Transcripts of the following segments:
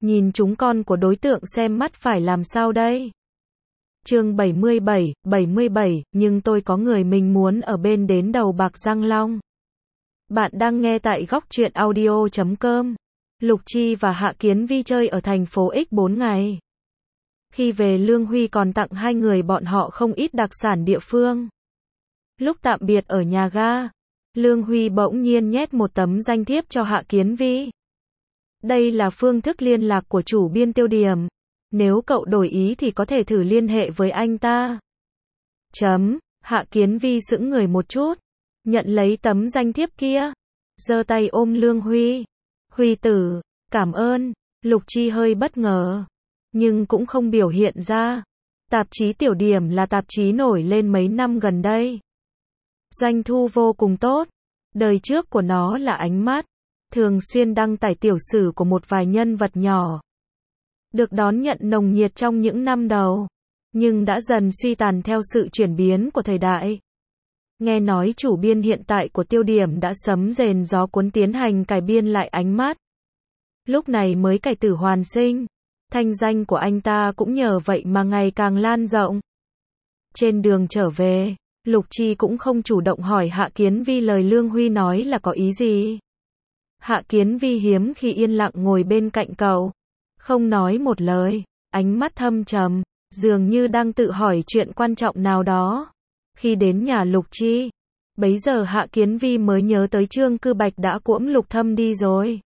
Nhìn chúng con của đối tượng xem mắt phải làm sao đây? Chương 77, nhưng tôi có người mình muốn ở bên đến đầu bạc răng long. Bạn đang nghe tại góc truyện audio.com. Lục Chi và Hạ Kiến Vi chơi ở thành phố X 4 ngày. Khi về Lương Huy còn tặng hai người bọn họ không ít đặc sản địa phương. Lúc tạm biệt ở nhà ga, Lương Huy bỗng nhiên nhét một tấm danh thiếp cho Hạ Kiến Vi. Đây là phương thức liên lạc của chủ biên Tiêu Điểm. Nếu cậu đổi ý thì có thể thử liên hệ với anh ta. Hạ Kiến Vi sững người một chút, nhận lấy tấm danh thiếp kia, giơ tay ôm Lương Huy. Huy tử, cảm ơn. Lục Chi hơi bất ngờ, nhưng cũng không biểu hiện ra. Tạp chí Tiểu Điểm là tạp chí nổi lên mấy năm gần đây. Doanh thu vô cùng tốt. Đời trước của nó là Ánh Mắt, thường xuyên đăng tải tiểu sử của một vài nhân vật nhỏ. Được đón nhận nồng nhiệt trong những năm đầu, nhưng đã dần suy tàn theo sự chuyển biến của thời đại. Nghe nói chủ biên hiện tại của Tiêu Điểm đã sấm rền gió cuốn tiến hành cải biên lại Ánh Mắt. Lúc này mới cải tử hoàn sinh, thanh danh của anh ta cũng nhờ vậy mà ngày càng lan rộng. Trên đường trở về, Lục Chi cũng không chủ động hỏi Hạ Kiến Vi lời Lương Huy nói là có ý gì. Hạ Kiến Vi hiếm khi yên lặng ngồi bên cạnh cậu, không nói một lời, ánh mắt thâm trầm, dường như đang tự hỏi chuyện quan trọng nào đó. Khi đến nhà Lục Chi, bấy giờ Hạ Kiến Vi mới nhớ tới Trương Cư Bạch đã cuỗm Lục Thâm đi rồi.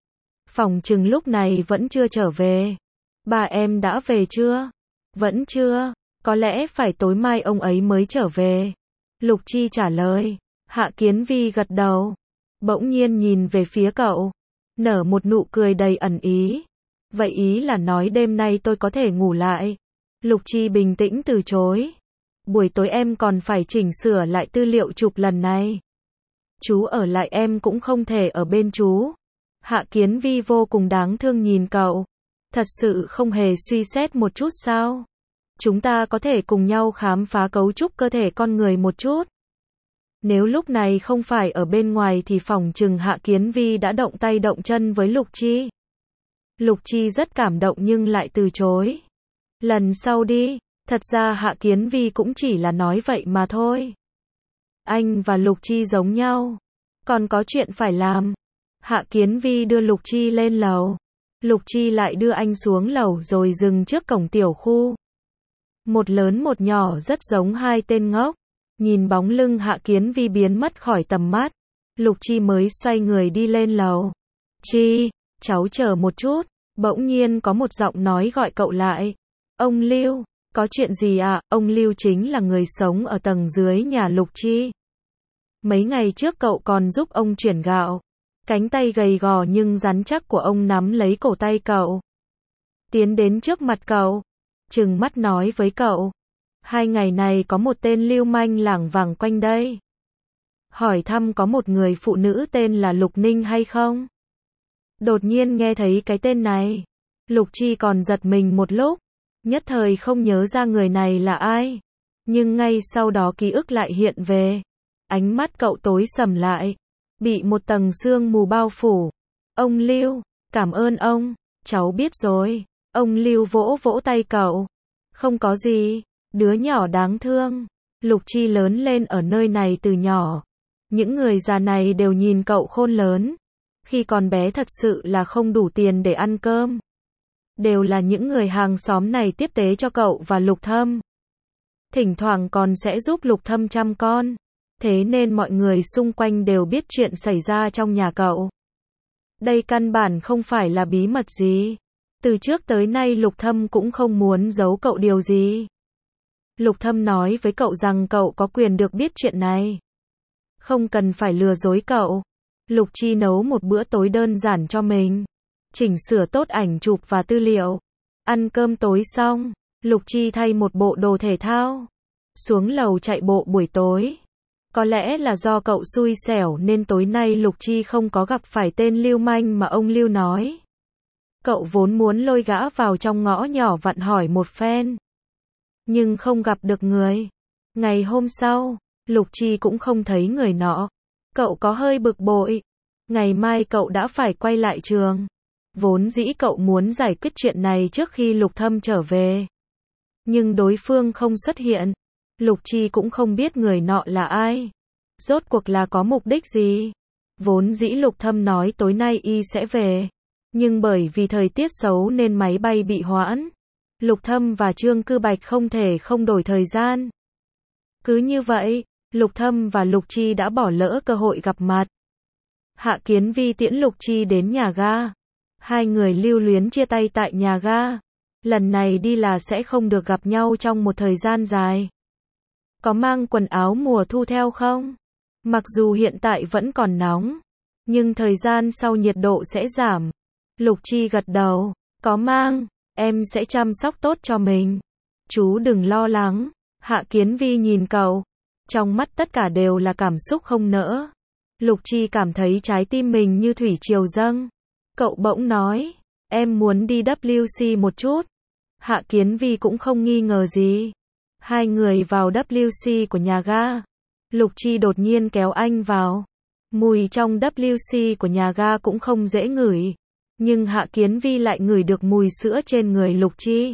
Phỏng chừng lúc này vẫn chưa trở về. Bà em đã về chưa? Vẫn chưa, có lẽ phải tối mai ông ấy mới trở về. Lục Chi trả lời. Hạ Kiến Vi gật đầu, bỗng nhiên nhìn về phía cậu, nở một nụ cười đầy ẩn ý. Vậy ý là nói đêm nay tôi có thể ngủ lại? Lục Chi bình tĩnh từ chối. Buổi tối em còn phải chỉnh sửa lại tư liệu chụp lần này. Chú ở lại em cũng không thể ở bên chú. Hạ Kiến Vi vô cùng đáng thương nhìn cậu. Thật sự không hề suy xét một chút sao? Chúng ta có thể cùng nhau khám phá cấu trúc cơ thể con người một chút. Nếu lúc này không phải ở bên ngoài thì phỏng chừng Hạ Kiến Vi đã động tay động chân với Lục Chi. Lục Chi rất cảm động nhưng lại từ chối. Lần sau đi. Thật ra Hạ Kiến Vi cũng chỉ là nói vậy mà thôi. Anh và Lục Chi giống nhau, còn có chuyện phải làm. Hạ Kiến Vi đưa Lục Chi lên lầu. Lục Chi lại đưa anh xuống lầu rồi dừng trước cổng tiểu khu. Một lớn một nhỏ rất giống hai tên ngốc. Nhìn bóng lưng Hạ Kiến Vi biến mất khỏi tầm mắt, Lục Chi mới xoay người đi lên lầu. Chi, cháu chờ một chút. Bỗng nhiên có một giọng nói gọi cậu lại. Ông Lưu, có chuyện gì ạ? Ông Lưu chính là người sống ở tầng dưới nhà Lục Chi. Mấy ngày trước cậu còn giúp ông chuyển gạo. Cánh tay gầy gò nhưng rắn chắc của ông nắm lấy cổ tay cậu, tiến đến trước mặt cậu, trừng mắt nói với cậu. 2 ngày này có một tên lưu manh lảng vảng quanh đây. Hỏi thăm có một người phụ nữ tên là Lục Ninh hay không? Đột nhiên nghe thấy cái tên này, Lục Chi còn giật mình một lúc, nhất thời không nhớ ra người này là ai. Nhưng ngay sau đó ký ức lại hiện về. Ánh mắt cậu tối sầm lại, bị một tầng sương mù bao phủ. Ông Lưu, cảm ơn ông, cháu biết rồi. Ông Lưu vỗ vỗ tay cậu. Không có gì, đứa nhỏ đáng thương. Lục Chi lớn lên ở nơi này từ nhỏ. Những người già này đều nhìn cậu khôn lớn. Khi còn bé thật sự là không đủ tiền để ăn cơm. Đều là những người hàng xóm này tiếp tế cho cậu và Lục Thâm. Thỉnh thoảng còn sẽ giúp Lục Thâm chăm con. Thế nên mọi người xung quanh đều biết chuyện xảy ra trong nhà cậu. Đây căn bản không phải là bí mật gì. Từ trước tới nay Lục Thâm cũng không muốn giấu cậu điều gì. Lục Thâm nói với cậu rằng cậu có quyền được biết chuyện này. Không cần phải lừa dối cậu. Lục Chi nấu một bữa tối đơn giản cho mình. Chỉnh sửa tốt ảnh chụp và tư liệu. Ăn cơm tối xong, Lục Chi thay một bộ đồ thể thao, xuống lầu chạy bộ buổi tối. Có lẽ là do cậu xui xẻo nên tối nay Lục Chi không có gặp phải tên lưu manh mà ông Lưu nói. Cậu vốn muốn lôi gã vào trong ngõ nhỏ vặn hỏi một phen, nhưng không gặp được người. Ngày hôm sau, Lục Chi cũng không thấy người nọ. Cậu có hơi bực bội. Ngày mai cậu đã phải quay lại trường. Vốn dĩ cậu muốn giải quyết chuyện này trước khi Lục Thâm trở về. Nhưng đối phương không xuất hiện. Lục Chi cũng không biết người nọ là ai. Rốt cuộc là có mục đích gì? Vốn dĩ Lục Thâm nói tối nay y sẽ về. Nhưng bởi vì thời tiết xấu nên máy bay bị hoãn. Lục Thâm và Trương Cư Bạch không thể không đổi thời gian. Cứ như vậy, Lục Thâm và Lục Chi đã bỏ lỡ cơ hội gặp mặt. Hạ Kiến Vi tiễn Lục Chi đến nhà ga. Hai người lưu luyến chia tay tại nhà ga. Lần này đi là sẽ không được gặp nhau trong một thời gian dài. Có mang quần áo mùa thu theo không? Mặc dù hiện tại vẫn còn nóng, nhưng thời gian sau nhiệt độ sẽ giảm. Lục Chi gật đầu. Có mang, em sẽ chăm sóc tốt cho mình. Chú đừng lo lắng. Hạ Kiến Vi nhìn cậu. Trong mắt tất cả đều là cảm xúc không nỡ. Lục Chi cảm thấy trái tim mình như thủy triều dâng. Cậu bỗng nói, em muốn đi WC một chút. Hạ Kiến Vi cũng không nghi ngờ gì. Hai người vào WC của nhà ga. Lục Chi đột nhiên kéo anh vào. Mùi trong WC của nhà ga cũng không dễ ngửi. Nhưng Hạ Kiến Vi lại ngửi được mùi sữa trên người Lục Chi.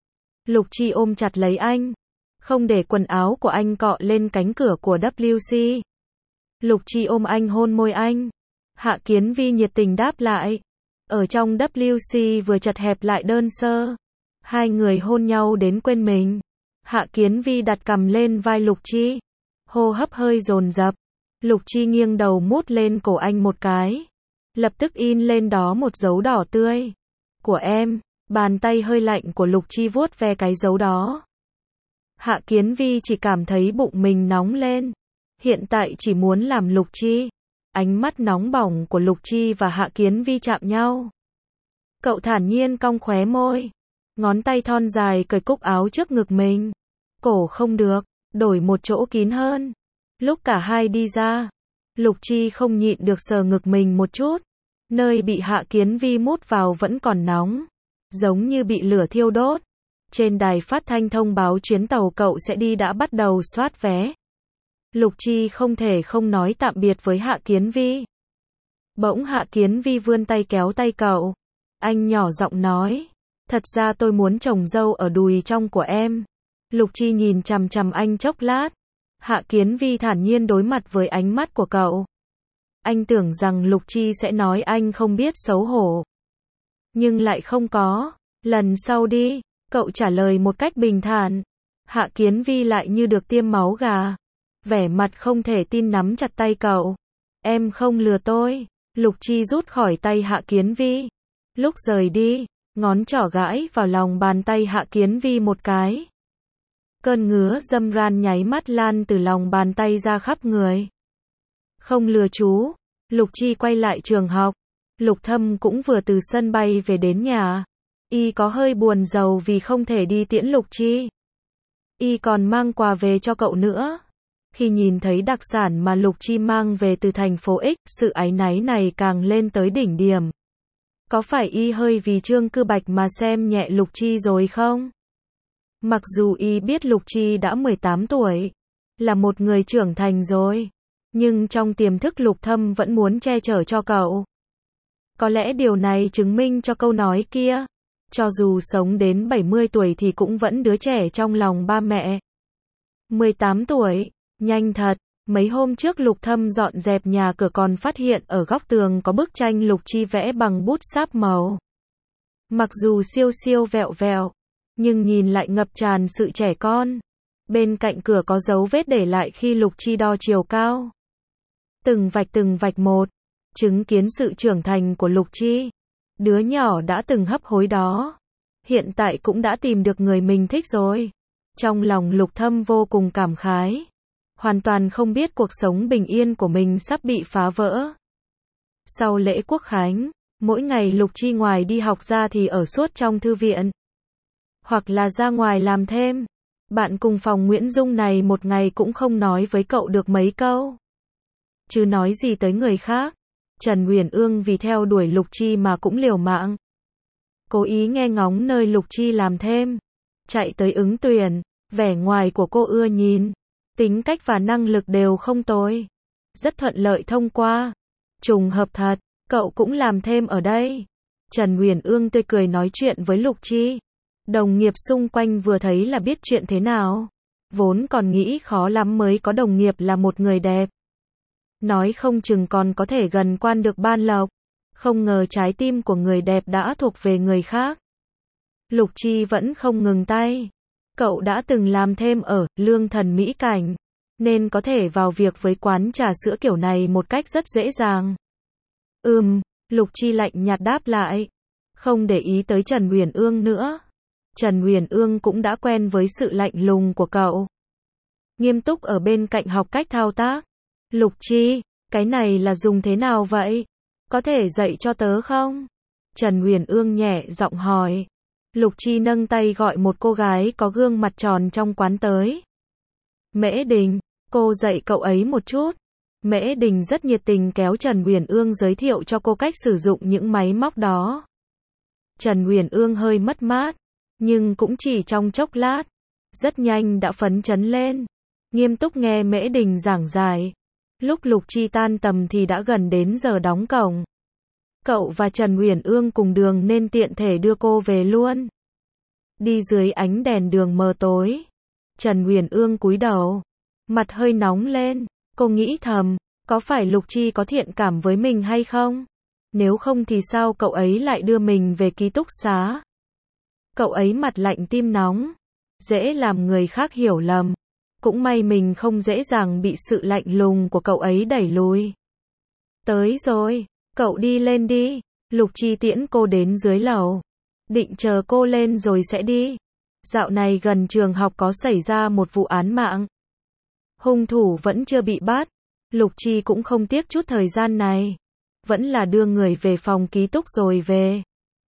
Lục Chi ôm chặt lấy anh. Không để quần áo của anh cọ lên cánh cửa của WC. Lục Chi ôm anh hôn môi anh. Hạ Kiến Vi nhiệt tình đáp lại. Ở trong WC vừa chật hẹp lại đơn sơ. Hai người hôn nhau đến quên mình. Hạ Kiến Vi đặt cằm lên vai Lục Chi. Hô hấp hơi dồn dập. Lục Chi nghiêng đầu mút lên cổ anh một cái. Lập tức in lên đó một dấu đỏ tươi. Của em. Bàn tay hơi lạnh của Lục Chi vuốt ve cái dấu đó. Hạ Kiến Vi chỉ cảm thấy bụng mình nóng lên. Hiện tại chỉ muốn làm Lục Chi. Ánh mắt nóng bỏng của Lục Chi và Hạ Kiến Vi chạm nhau. Cậu thản nhiên cong khóe môi. Ngón tay thon dài cởi cúc áo trước ngực mình. Cổ không được, đổi một chỗ kín hơn. Lúc cả hai đi ra, Lục Chi không nhịn được sờ ngực mình một chút. Nơi bị Hạ Kiến Vi mút vào vẫn còn nóng. Giống như bị lửa thiêu đốt. Trên đài phát thanh thông báo chuyến tàu cậu sẽ đi đã bắt đầu soát vé. Lục Chi không thể không nói tạm biệt với Hạ Kiến Vi. Bỗng Hạ Kiến Vi vươn tay kéo tay cậu. Anh nhỏ giọng nói. Thật ra tôi muốn trồng dâu ở đùi trong của em. Lục Chi nhìn chằm chằm anh chốc lát. Hạ Kiến Vi thản nhiên đối mặt với ánh mắt của cậu. Anh tưởng rằng Lục Chi sẽ nói anh không biết xấu hổ. Nhưng lại không có. Lần sau đi, cậu trả lời một cách bình thản. Hạ Kiến Vi lại như được tiêm máu gà. Vẻ mặt không thể tin nắm chặt tay cậu. Em không lừa tôi. Lục Chi rút khỏi tay Hạ Kiến Vi. Lúc rời đi, ngón trỏ gãi vào lòng bàn tay Hạ Kiến Vi một cái. Cơn ngứa dâm ran nháy mắt lan từ lòng bàn tay ra khắp người. Không lừa chú. Lục Chi quay lại trường học. Lục Thâm cũng vừa từ sân bay về đến nhà. Y có hơi buồn rầu vì không thể đi tiễn Lục Chi. Y còn mang quà về cho cậu nữa. Khi nhìn thấy đặc sản mà Lục Chi mang về từ thành phố X, sự áy náy này càng lên tới đỉnh điểm. Có phải Y hơi vì Trương Cư Bạch mà xem nhẹ Lục Chi rồi không? Mặc dù Y biết Lục Chi đã 18 tuổi, là một người trưởng thành rồi, nhưng trong tiềm thức Lục Thâm vẫn muốn che chở cho cậu. Có lẽ điều này chứng minh cho câu nói kia, cho dù sống đến 70 tuổi thì cũng vẫn đứa trẻ trong lòng ba mẹ. 18 tuổi, nhanh thật. Mấy hôm trước Lục Thâm dọn dẹp nhà cửa còn phát hiện ở góc tường có bức tranh Lục Chi vẽ bằng bút sáp màu. Mặc dù siêu siêu vẹo vẹo, nhưng nhìn lại ngập tràn sự trẻ con. Bên cạnh cửa có dấu vết để lại khi Lục Chi đo chiều cao. Từng vạch một, chứng kiến sự trưởng thành của Lục Chi. Đứa nhỏ đã từng hấp hối đó, hiện tại cũng đã tìm được người mình thích rồi. Trong lòng Lục Thâm vô cùng cảm khái. Hoàn toàn không biết cuộc sống bình yên của mình sắp bị phá vỡ. Sau lễ Quốc khánh, mỗi ngày Lục Chi ngoài đi học ra thì ở suốt trong thư viện. Hoặc là ra ngoài làm thêm. Bạn cùng phòng Nguyễn Dung này một ngày cũng không nói với cậu được mấy câu. Chứ nói gì tới người khác. Trần Uyển Ương vì theo đuổi Lục Chi mà cũng liều mạng. Cố ý nghe ngóng nơi Lục Chi làm thêm. Chạy tới ứng tuyển. Vẻ ngoài của cô ưa nhìn. Tính cách và năng lực đều không tồi. Rất thuận lợi thông qua. Trùng hợp thật, cậu cũng làm thêm ở đây. Trần Uyển Ương tươi cười nói chuyện với Lục Chi. Đồng nghiệp xung quanh vừa thấy là biết chuyện thế nào. Vốn còn nghĩ khó lắm mới có đồng nghiệp là một người đẹp. Nói không chừng còn có thể gần quan được ban lộc. Không ngờ trái tim của người đẹp đã thuộc về người khác. Lục Chi vẫn không ngừng tay. Cậu đã từng làm thêm ở Lương Thần Mỹ Cảnh, nên có thể vào việc với quán trà sữa kiểu này một cách rất dễ dàng. Lục Chi lạnh nhạt đáp lại, không để ý tới Trần Uyển Ương nữa. Trần Uyển Ương cũng đã quen với sự lạnh lùng của cậu. Nghiêm túc ở bên cạnh học cách thao tác. Lục Chi, cái này là dùng thế nào vậy? Có thể dạy cho tớ không? Trần Uyển Ương nhẹ giọng hỏi. Lục Chi nâng tay gọi một cô gái có gương mặt tròn trong quán tới. Mễ Đình, cô dạy cậu ấy một chút. Mễ Đình rất nhiệt tình kéo Trần Uyển Ương giới thiệu cho cô cách sử dụng những máy móc đó. Trần Uyển Ương hơi mất mát, nhưng cũng chỉ trong chốc lát, rất nhanh đã phấn chấn lên, nghiêm túc nghe Mễ Đình giảng giải. Lúc Lục Chi tan tầm thì đã gần đến giờ đóng cổng. Cậu và Trần Uyển Ương cùng đường nên tiện thể đưa cô về luôn. Đi dưới ánh đèn đường mờ tối, Trần Uyển Ương cúi đầu, mặt hơi nóng lên, cô nghĩ thầm, có phải Lục Chi có thiện cảm với mình hay không? Nếu không thì sao cậu ấy lại đưa mình về ký túc xá? Cậu ấy mặt lạnh tim nóng, dễ làm người khác hiểu lầm. Cũng may mình không dễ dàng bị sự lạnh lùng của cậu ấy đẩy lùi. Tới rồi, cậu đi lên đi. Lục Chi tiễn cô đến dưới lầu. Định chờ cô lên rồi sẽ đi. Dạo này gần trường học có xảy ra một vụ án mạng. Hung thủ vẫn chưa bị bắt. Lục Chi cũng không tiếc chút thời gian này. Vẫn là đưa người về phòng ký túc rồi về.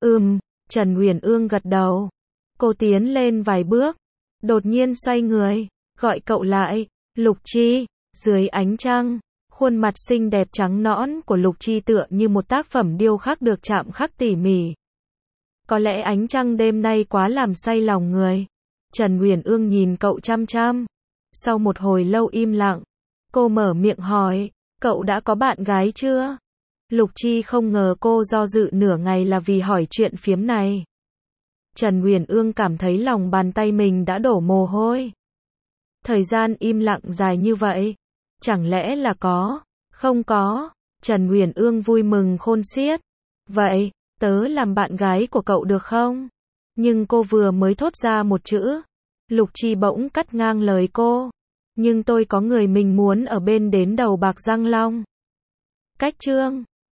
Trần Uyển Ương gật đầu. Cô tiến lên vài bước. Đột nhiên xoay người, gọi cậu lại. Lục Chi, dưới ánh trăng, khuôn mặt xinh đẹp trắng nõn của Lục Chi tựa như một tác phẩm điêu khắc được chạm khắc tỉ mỉ. Có lẽ ánh trăng đêm nay quá làm say lòng người. Trần Uyển Ương nhìn cậu chăm chăm. Sau một hồi lâu im lặng, cô mở miệng hỏi, cậu đã có bạn gái chưa? Lục Chi không ngờ cô do dự nửa ngày là vì hỏi chuyện phiếm này. Trần Uyển Ương cảm thấy lòng bàn tay mình đã đổ mồ hôi. Thời gian im lặng dài như vậy, chẳng lẽ là có? Không có. Trần Uyển Ương vui mừng khôn xiết. Vậy, tớ làm bạn gái của cậu được không? Nhưng cô vừa mới thốt ra một chữ, Lục Chi bỗng cắt ngang lời cô. Nhưng tôi có người mình muốn ở bên đến đầu bạc răng long. Cách chương